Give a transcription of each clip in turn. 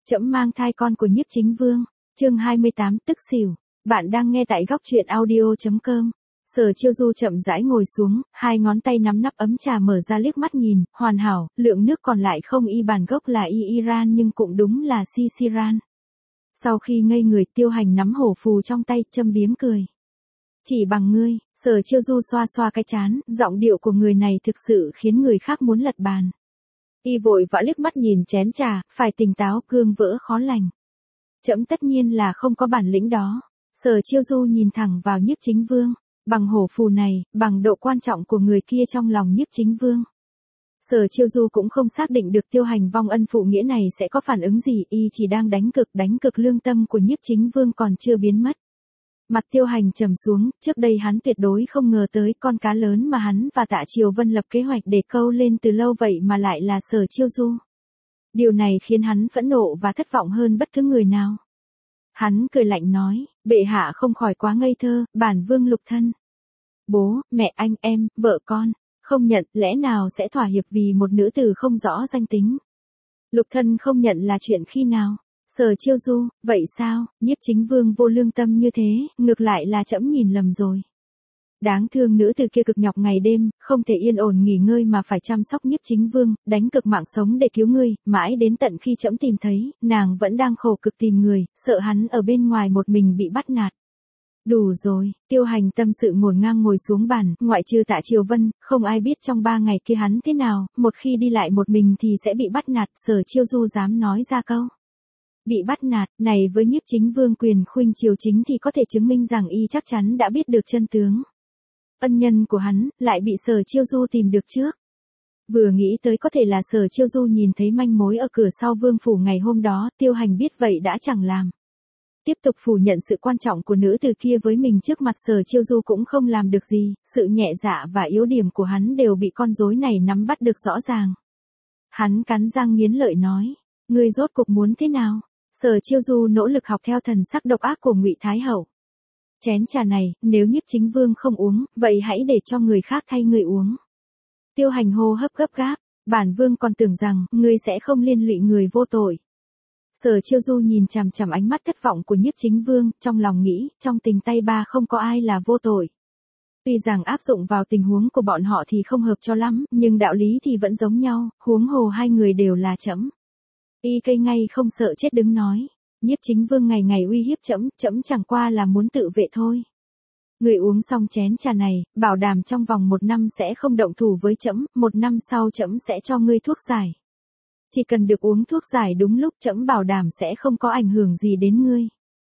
Trẫm mang thai con của Nhiếp Chính Vương. Chương 28 tức xỉu. Bạn đang nghe tại góc truyện audio.com. Sở Chiêu Du chậm rãi ngồi xuống, hai ngón tay nắm nắp ấm trà mở ra liếc mắt nhìn, hoàn hảo, lượng nước còn lại không y bản gốc là y Iran nhưng cũng đúng là si Siran. Sau khi ngây người, Tiêu Hành nắm hổ phù trong tay, châm biếm cười. Chỉ bằng ngươi. Sở Chiêu Du xoa xoa cái trán, giọng điệu của người này thực sự khiến người khác muốn lật bàn. Y vội vã liếc mắt nhìn chén trà, phải tỉnh táo, cương vỡ khó lành. Trẫm tất nhiên là không có bản lĩnh đó. Sở Chiêu Du nhìn thẳng vào Nhiếp Chính Vương. Bằng hổ phù này, bằng độ quan trọng của người kia trong lòng Nhiếp Chính Vương, Sở Chiêu Du cũng không xác định được Tiêu Hành vong ân phụ nghĩa này sẽ có phản ứng gì, y chỉ đang đánh cực lương tâm của Nhiếp Chính Vương còn chưa biến mất. Mặt Tiêu Hành trầm xuống, trước đây hắn tuyệt đối không ngờ tới con cá lớn mà hắn và Tạ Triều Vân lập kế hoạch để câu lên từ lâu vậy mà lại là Sở Chiêu Du. Điều này khiến hắn phẫn nộ và thất vọng hơn bất cứ người nào. Hắn cười lạnh nói, bệ hạ không khỏi quá ngây thơ, bản vương Lục Thân. Bố, mẹ, anh em, vợ con, không nhận, lẽ nào sẽ thỏa hiệp vì một nữ tử không rõ danh tính. Lục Thân không nhận là chuyện khi nào? Sở Chiêu Du, vậy sao, Nhiếp Chính Vương vô lương tâm như thế, ngược lại là trẫm nhìn lầm rồi. Đáng thương nữ tử kia cực nhọc ngày đêm, không thể yên ổn nghỉ ngơi mà phải chăm sóc Nhiếp Chính Vương, đánh cực mạng sống để cứu ngươi, mãi đến tận khi trẫm tìm thấy, nàng vẫn đang khổ cực tìm người, sợ hắn ở bên ngoài một mình bị bắt nạt. Đủ rồi, Tiêu Hành tâm sự ngổn ngang ngồi xuống bàn, ngoại trừ Tạ Triều Vân, không ai biết trong 3 ngày kia hắn thế nào, một khi đi lại một mình thì sẽ bị bắt nạt, Sở Chiêu Du dám nói ra câu. Bị bắt nạt, này với Nhiếp Chính Vương quyền khuynh triều chính thì có thể chứng minh rằng y chắc chắn đã biết được chân tướng. Ân nhân của hắn, lại bị Sở Chiêu Du tìm được trước. Vừa nghĩ tới có thể là Sở Chiêu Du nhìn thấy manh mối ở cửa sau vương phủ ngày hôm đó, Tiêu Hành biết vậy đã chẳng làm. Tiếp tục phủ nhận sự quan trọng của nữ từ kia với mình trước mặt Sở Chiêu Du cũng không làm được gì, sự nhẹ dạ và yếu điểm của hắn đều bị con rối này nắm bắt được rõ ràng. Hắn cắn răng nghiến lợi nói, ngươi rốt cuộc muốn thế nào? Sở Chiêu Du nỗ lực học theo thần sắc độc ác của Ngụy Thái Hậu. Chén trà này, nếu Nhiếp Chính Vương không uống, vậy hãy để cho người khác thay người uống. Tiêu Hành hô hấp gấp gáp, bản vương còn tưởng rằng, ngươi sẽ không liên lụy người vô tội. Sở Chiêu Du nhìn chằm chằm ánh mắt thất vọng của Nhiếp Chính Vương, trong lòng nghĩ, trong tình tay ba không có ai là vô tội. Tuy rằng áp dụng vào tình huống của bọn họ thì không hợp cho lắm, nhưng đạo lý thì vẫn giống nhau, huống hồ hai người đều là trẫm. Y cây ngay không sợ chết đứng nói, Nhiếp Chính Vương ngày ngày uy hiếp trẫm, trẫm chẳng qua là muốn tự vệ thôi. Người uống xong chén trà này, bảo đảm trong vòng 1 năm sẽ không động thủ với trẫm, 1 năm sau trẫm sẽ cho ngươi thuốc giải. Chỉ cần được uống thuốc giải đúng lúc, trẫm bảo đảm sẽ không có ảnh hưởng gì đến ngươi.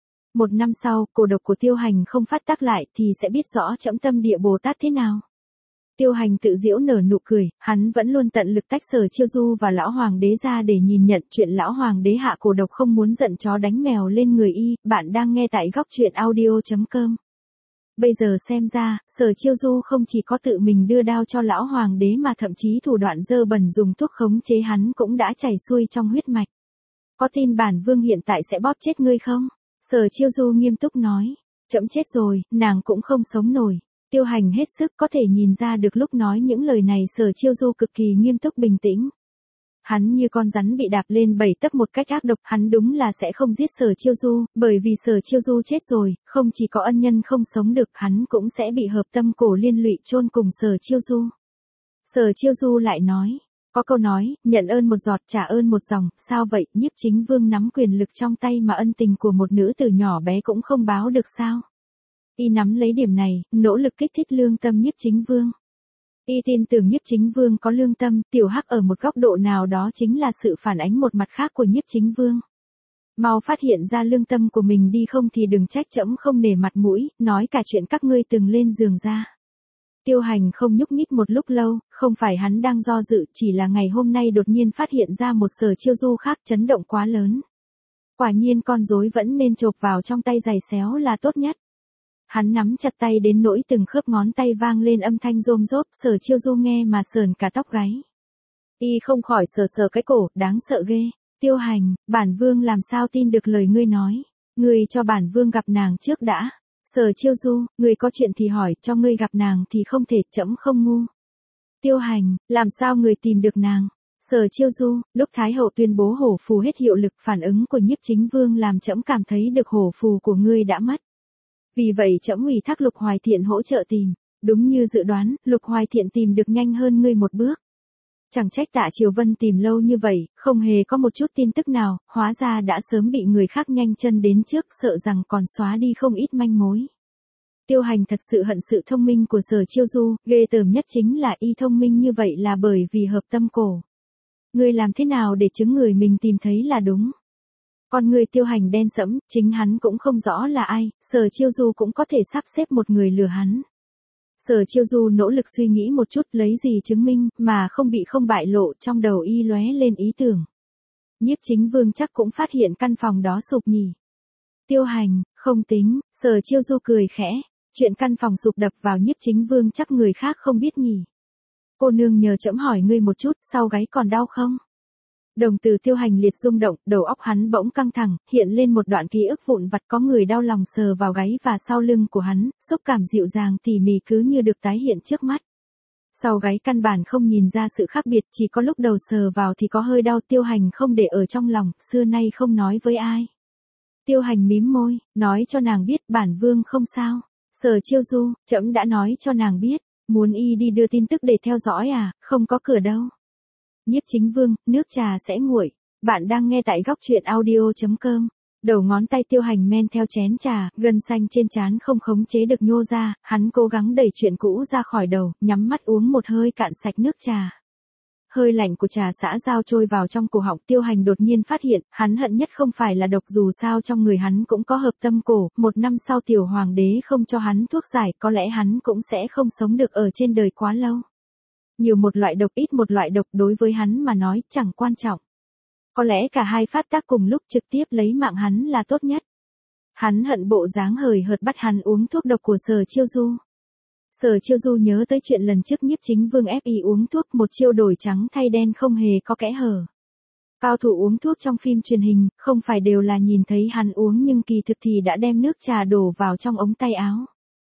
1 năm sau, cổ độc của Tiêu Hành không phát tác lại thì sẽ biết rõ trẫm tâm địa Bồ Tát thế nào. Tiêu Hành tự giễu nở nụ cười, hắn vẫn luôn tận lực tách Sở Chiêu Du và lão hoàng đế ra để nhìn nhận chuyện lão hoàng đế hạ cổ độc không muốn giận chó đánh mèo lên người y. Bạn đang nghe tại góc truyện audio.com. Bây giờ xem ra, Sở Chiêu Du không chỉ có tự mình đưa đao cho lão hoàng đế mà thậm chí thủ đoạn dơ bẩn dùng thuốc khống chế hắn cũng đã chảy xuôi trong huyết mạch. Có tin bản vương hiện tại sẽ bóp chết ngươi không? Sở Chiêu Du nghiêm túc nói, trẫm chết rồi, nàng cũng không sống nổi. Tiêu Hành hết sức có thể nhìn ra được lúc nói những lời này Sở Chiêu Du cực kỳ nghiêm túc bình tĩnh. Hắn như con rắn bị đạp lên 7 tấc một cách ác độc, hắn đúng là sẽ không giết Sở Chiêu Du, bởi vì Sở Chiêu Du chết rồi, không chỉ có ân nhân không sống được, hắn cũng sẽ bị hợp tâm cổ liên lụy chôn cùng Sở Chiêu Du. Sở Chiêu Du lại nói, có câu nói, nhận ơn một giọt trả ơn một dòng, sao vậy, Nhiếp Chính Vương nắm quyền lực trong tay mà ân tình của một nữ tử nhỏ bé cũng không báo được sao? Y nắm lấy điểm này, nỗ lực kích thích lương tâm Nhiếp Chính Vương. Y tin tưởng Nhiếp Chính Vương có lương tâm, tiểu hắc ở một góc độ nào đó chính là sự phản ánh một mặt khác của Nhiếp Chính Vương. Mau phát hiện ra lương tâm của mình đi không thì đừng trách trẫm không nể mặt mũi, nói cả chuyện các ngươi từng lên giường ra. Tiêu Hành không nhúc nhích một lúc lâu, không phải hắn đang do dự, chỉ là ngày hôm nay đột nhiên phát hiện ra một Sở Chiêu Du khác, chấn động quá lớn. Quả nhiên con rối vẫn nên chộp vào trong tay giày xéo là tốt nhất. Hắn nắm chặt tay đến nỗi từng khớp ngón tay vang lên âm thanh rôm rốp, Sở Chiêu Du nghe mà sờn cả tóc gáy. Y không khỏi sờ sờ cái cổ, đáng sợ ghê. Tiêu Hành, bản vương làm sao tin được lời ngươi nói. Ngươi cho bản vương gặp nàng trước đã. Sở Chiêu Du, ngươi có chuyện thì hỏi, cho ngươi gặp nàng thì không thể, trẫm không ngu. Tiêu Hành, làm sao ngươi tìm được nàng? Sở Chiêu Du, lúc Thái hậu tuyên bố hổ phù hết hiệu lực, phản ứng của Nhiếp Chính Vương làm trẫm cảm thấy được hổ phù của ngươi đã mất. Vì vậy trẫm ủy thác Lục Hoài Thiện hỗ trợ tìm, đúng như dự đoán, Lục Hoài Thiện tìm được nhanh hơn ngươi một bước. Chẳng trách Tạ Triều Vân tìm lâu như vậy, không hề có một chút tin tức nào, hóa ra đã sớm bị người khác nhanh chân đến trước, sợ rằng còn xóa đi không ít manh mối. Tiêu Hành thật sự hận sự thông minh của Sở Chiêu Du, ghê tởm nhất chính là y thông minh như vậy là bởi vì hợp tâm cổ. Ngươi làm thế nào để chứng người mình tìm thấy là đúng? Con người Tiêu Hành đen sẫm, chính hắn cũng không rõ là ai, Sở Chiêu Du cũng có thể sắp xếp một người lừa hắn. Sở Chiêu Du nỗ lực suy nghĩ một chút lấy gì chứng minh mà không bại lộ, trong đầu y lóe lên ý tưởng. Nhiếp Chính Vương chắc cũng phát hiện căn phòng đó sụp nhỉ. Tiêu Hành, không tính, Sở Chiêu Du cười khẽ, chuyện căn phòng sụp đập vào Nhiếp Chính Vương chắc người khác không biết nhỉ. Cô nương nhờ trẫm hỏi ngươi một chút, sau gáy còn đau không? Đồng tử Tiêu Hành liệt rung động, đầu óc hắn bỗng căng thẳng, hiện lên một đoạn ký ức vụn vặt, có người đau lòng sờ vào gáy và sau lưng của hắn, xúc cảm dịu dàng tỉ mỉ cứ như được tái hiện trước mắt. Sau gáy căn bản không nhìn ra sự khác biệt, chỉ có lúc đầu sờ vào thì có hơi đau. Tiêu Hành không để ở trong lòng, xưa nay không nói với ai. Tiêu Hành mím môi, nói cho nàng biết bản vương không sao. Sở Chiêu Du, trẫm đã nói cho nàng biết, muốn y đi đưa tin tức để theo dõi à, không có cửa đâu. Nhiếp Chính Vương, nước trà sẽ nguội. Bạn đang nghe tại góc truyện audio.com. Đầu ngón tay Tiêu Hành men theo chén trà, gân xanh trên trán không khống chế được nhô ra, hắn cố gắng đẩy chuyện cũ ra khỏi đầu, nhắm mắt uống một hơi cạn sạch nước trà. Hơi lạnh của trà xã giao trôi vào trong cổ họng. Tiêu Hành đột nhiên phát hiện, hắn hận nhất không phải là độc, dù sao trong người hắn cũng có hợp tâm cổ, một năm sau tiểu hoàng đế không cho hắn thuốc giải, có lẽ hắn cũng sẽ không sống được ở trên đời quá lâu. Nhiều một loại độc ít một loại độc đối với hắn mà nói chẳng quan trọng. Có lẽ cả hai phát tác cùng lúc trực tiếp lấy mạng hắn là tốt nhất. Hắn hận bộ dáng hời hợt bắt hắn uống thuốc độc của Sở Chiêu Du. Sở Chiêu Du nhớ tới chuyện lần trước Nhiếp Chính Vương ép y uống thuốc, một chiêu đổi trắng thay đen không hề có kẽ hở. Cao thủ uống thuốc trong phim truyền hình, không phải đều là nhìn thấy hắn uống nhưng kỳ thực thì đã đem nước trà đổ vào trong ống tay áo.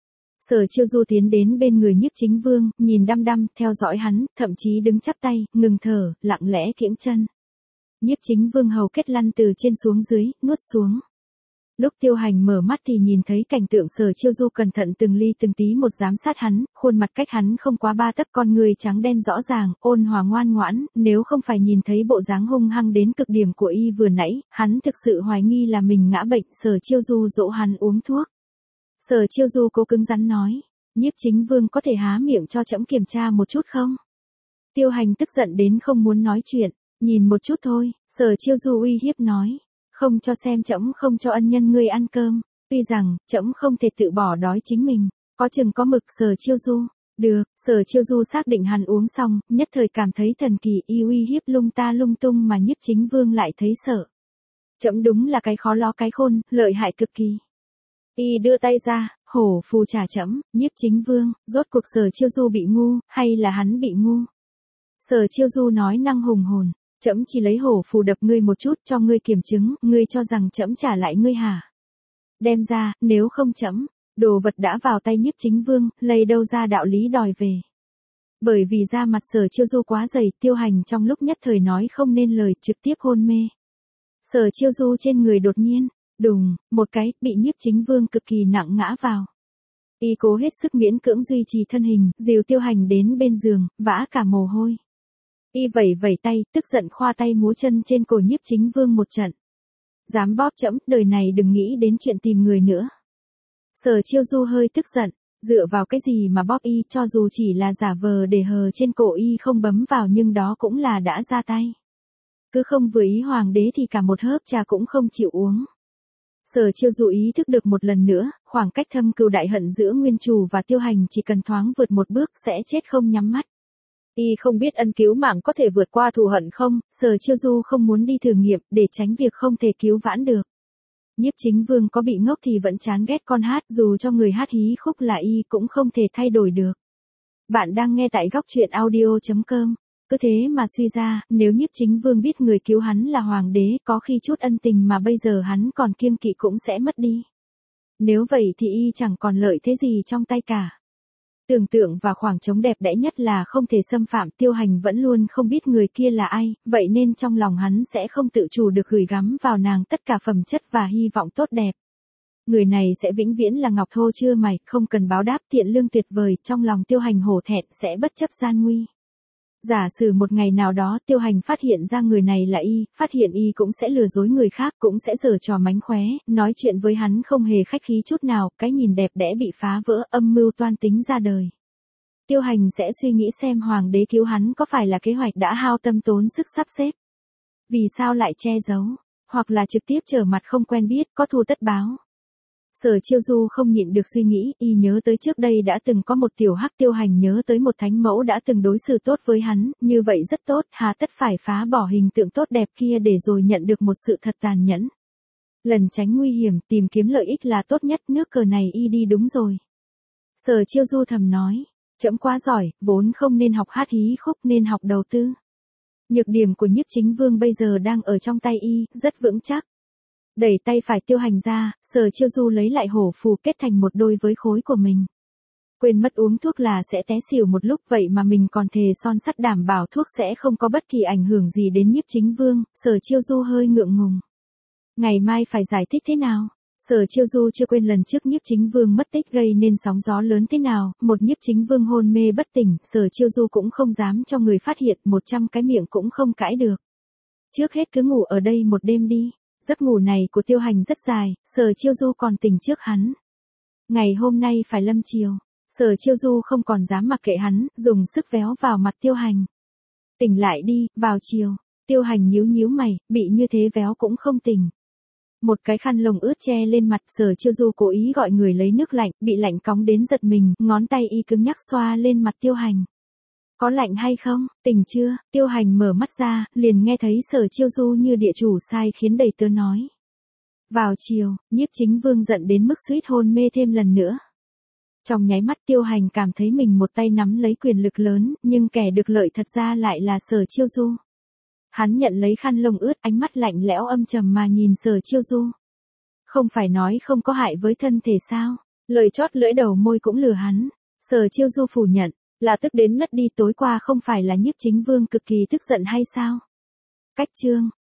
Sở Chiêu Du tiến đến bên người Nhiếp Chính Vương, nhìn đăm đăm, theo dõi hắn, thậm chí đứng chắp tay, ngừng thở, lặng lẽ kiễng chân. Nhiếp Chính Vương hầu kết lăn từ trên xuống dưới, nuốt xuống. Lúc Tiêu Hành mở mắt thì nhìn thấy cảnh tượng Sở Chiêu Du cẩn thận từng ly từng tí một giám sát hắn, khuôn mặt cách hắn không quá 3 tấc, con người trắng đen rõ ràng, ôn hòa ngoan ngoãn, nếu không phải nhìn thấy bộ dáng hung hăng đến cực điểm của y vừa nãy, hắn thực sự hoài nghi là mình ngã bệnh. Sở Chiêu Du dỗ hắn uống thuốc. Sở Chiêu Du cố cứng rắn nói, Nhiếp Chính Vương có thể há miệng cho trẫm kiểm tra một chút không? Tiêu Hành tức giận đến không muốn nói chuyện, nhìn một chút thôi. Sở Chiêu Du uy hiếp nói, không cho xem trẫm không cho ân nhân ngươi ăn cơm, tuy rằng trẫm không thể tự bỏ đói chính mình, có chừng có mực. Sở Chiêu Du, được. Sở Chiêu Du xác định hắn uống xong, nhất thời cảm thấy thần kỳ, y uy hiếp lung ta lung tung mà Nhiếp Chính Vương lại thấy sợ. Trẫm đúng là cái khó lo cái khôn, lợi hại cực kỳ. Y đưa tay ra, hổ phù trả trẫm. Nhiếp Chính Vương, rốt cuộc Sở Chiêu Du bị ngu, hay là hắn bị ngu? Sở Chiêu Du nói năng hùng hồn, trẫm chỉ lấy hổ phù đập ngươi một chút cho ngươi kiểm chứng, ngươi cho rằng trẫm trả lại ngươi hả? Đem ra, nếu không trẫm, đồ vật đã vào tay Nhiếp Chính Vương, lấy đâu ra đạo lý đòi về. Bởi vì da mặt Sở Chiêu Du quá dày, Tiêu Hành trong lúc nhất thời nói không nên lời, trực tiếp hôn mê. Sở Chiêu Du trên người đột nhiên, đùng, một cái, bị Nhiếp Chính Vương cực kỳ nặng ngã vào. Y cố hết sức miễn cưỡng duy trì thân hình, dìu Tiêu Hành đến bên giường, vã cả mồ hôi. Y vẩy vẩy tay, tức giận khoa tay múa chân trên cổ Nhiếp Chính Vương một trận. Dám bóp trẫm, đời này đừng nghĩ đến chuyện tìm người nữa. Sở Chiêu Du hơi tức giận, dựa vào cái gì mà bóp y, cho dù chỉ là giả vờ để hờ trên cổ y không bấm vào nhưng đó cũng là đã ra tay. Cứ không vừa ý hoàng đế thì cả một hớp trà cũng không chịu uống. Sở Chiêu Du ý thức được một lần nữa, khoảng cách thâm cừu đại hận giữa Nguyên Chủ và Tiêu Hành chỉ cần thoáng vượt một bước sẽ chết không nhắm mắt. Y không biết ân cứu mạng có thể vượt qua thù hận không, Sở Chiêu Du không muốn đi thử nghiệm để tránh việc không thể cứu vãn được. Nhiếp Chính Vương có bị ngốc thì vẫn chán ghét con hát, dù cho người hát hí khúc là y cũng không thể thay đổi được. Bạn đang nghe tại góc truyện audio.com. Cứ thế mà suy ra, nếu Nhiếp Chính Vương biết người cứu hắn là hoàng đế, có khi chút ân tình mà bây giờ hắn còn kiêng kỵ cũng sẽ mất đi. Nếu vậy thì y chẳng còn lợi thế gì trong tay cả. Tưởng tượng và khoảng trống đẹp đẽ nhất là không thể xâm phạm, Tiêu Hành vẫn luôn không biết người kia là ai, vậy nên trong lòng hắn sẽ không tự chủ được gửi gắm vào nàng tất cả phẩm chất và hy vọng tốt đẹp. Người này sẽ vĩnh viễn là ngọc thô chưa mài, không cần báo đáp, thiện lương tuyệt vời, trong lòng Tiêu Hành hổ thẹn sẽ bất chấp gian nguy. Giả sử một ngày nào đó Tiêu Hành phát hiện ra người này là y, phát hiện y cũng sẽ lừa dối người khác, cũng sẽ giở trò mánh khóe, nói chuyện với hắn không hề khách khí chút nào, cái nhìn đẹp đẽ bị phá vỡ, âm mưu toan tính ra đời. Tiêu Hành sẽ suy nghĩ xem hoàng đế cứu hắn có phải là kế hoạch đã hao tâm tốn sức sắp xếp. Vì sao lại che giấu, hoặc là trực tiếp trở mặt không quen biết, có thù tất báo. Sở Chiêu Du không nhịn được suy nghĩ, y nhớ tới trước đây đã từng có một tiểu hắc, Tiêu Hành nhớ tới một thánh mẫu đã từng đối xử tốt với hắn, như vậy rất tốt, hà tất phải phá bỏ hình tượng tốt đẹp kia để rồi nhận được một sự thật tàn nhẫn. Lần tránh nguy hiểm, tìm kiếm lợi ích là tốt nhất, nước cờ này y đi đúng rồi. Sở Chiêu Du thầm nói, trẫm quá giỏi, vốn không nên học hát hí khúc nên học đầu tư. Nhược điểm của Nhiếp Chính Vương bây giờ đang ở trong tay y, rất vững chắc. Đẩy tay phải Tiêu Hành ra, Sở Chiêu Du lấy lại hổ phù kết thành một đôi với khối của mình. Quên mất uống thuốc là sẽ té xỉu một lúc, vậy mà mình còn thề son sắt đảm bảo thuốc sẽ không có bất kỳ ảnh hưởng gì đến Nhiếp Chính Vương, Sở Chiêu Du hơi ngượng ngùng. Ngày mai phải giải thích thế nào? Sở Chiêu Du chưa quên lần trước Nhiếp Chính Vương mất tích gây nên sóng gió lớn thế nào, một Nhiếp Chính Vương hôn mê bất tỉnh, Sở Chiêu Du cũng không dám cho người phát hiện, 100 cái miệng cũng không cãi được. Trước hết cứ ngủ ở đây một đêm đi. Giấc ngủ này của Tiêu Hành rất dài, Sở Chiêu Du còn tỉnh trước hắn. Ngày hôm nay phải lâm chiều, Sở Chiêu Du không còn dám mặc kệ hắn, dùng sức véo vào mặt Tiêu Hành. Tỉnh lại đi, vào chiều. Tiêu Hành nhíu nhíu mày, bị như thế véo cũng không tỉnh. Một cái khăn lông ướt che lên mặt, Sở Chiêu Du cố ý gọi người lấy nước lạnh, bị lạnh cóng đến giật mình, ngón tay y cứng nhắc xoa lên mặt Tiêu Hành. Có lạnh hay không, tỉnh chưa? Tiêu Hành mở mắt ra, liền nghe thấy Sở Chiêu Du như địa chủ sai khiến đầy tớ nói. Vào chiều, Nhiếp Chính Vương giận đến mức suýt hôn mê thêm lần nữa. Trong nháy mắt Tiêu Hành cảm thấy mình một tay nắm lấy quyền lực lớn, nhưng kẻ được lợi thật ra lại là Sở Chiêu Du. Hắn nhận lấy khăn lông ướt, ánh mắt lạnh lẽo âm trầm mà nhìn Sở Chiêu Du. Không phải nói không có hại với thân thể sao? Lời chót lưỡi đầu môi cũng lừa hắn. Sở Chiêu Du phủ nhận. Là tức đến ngất đi, tối qua không phải là Nhiếp Chính Vương cực kỳ tức giận hay sao? Cách chương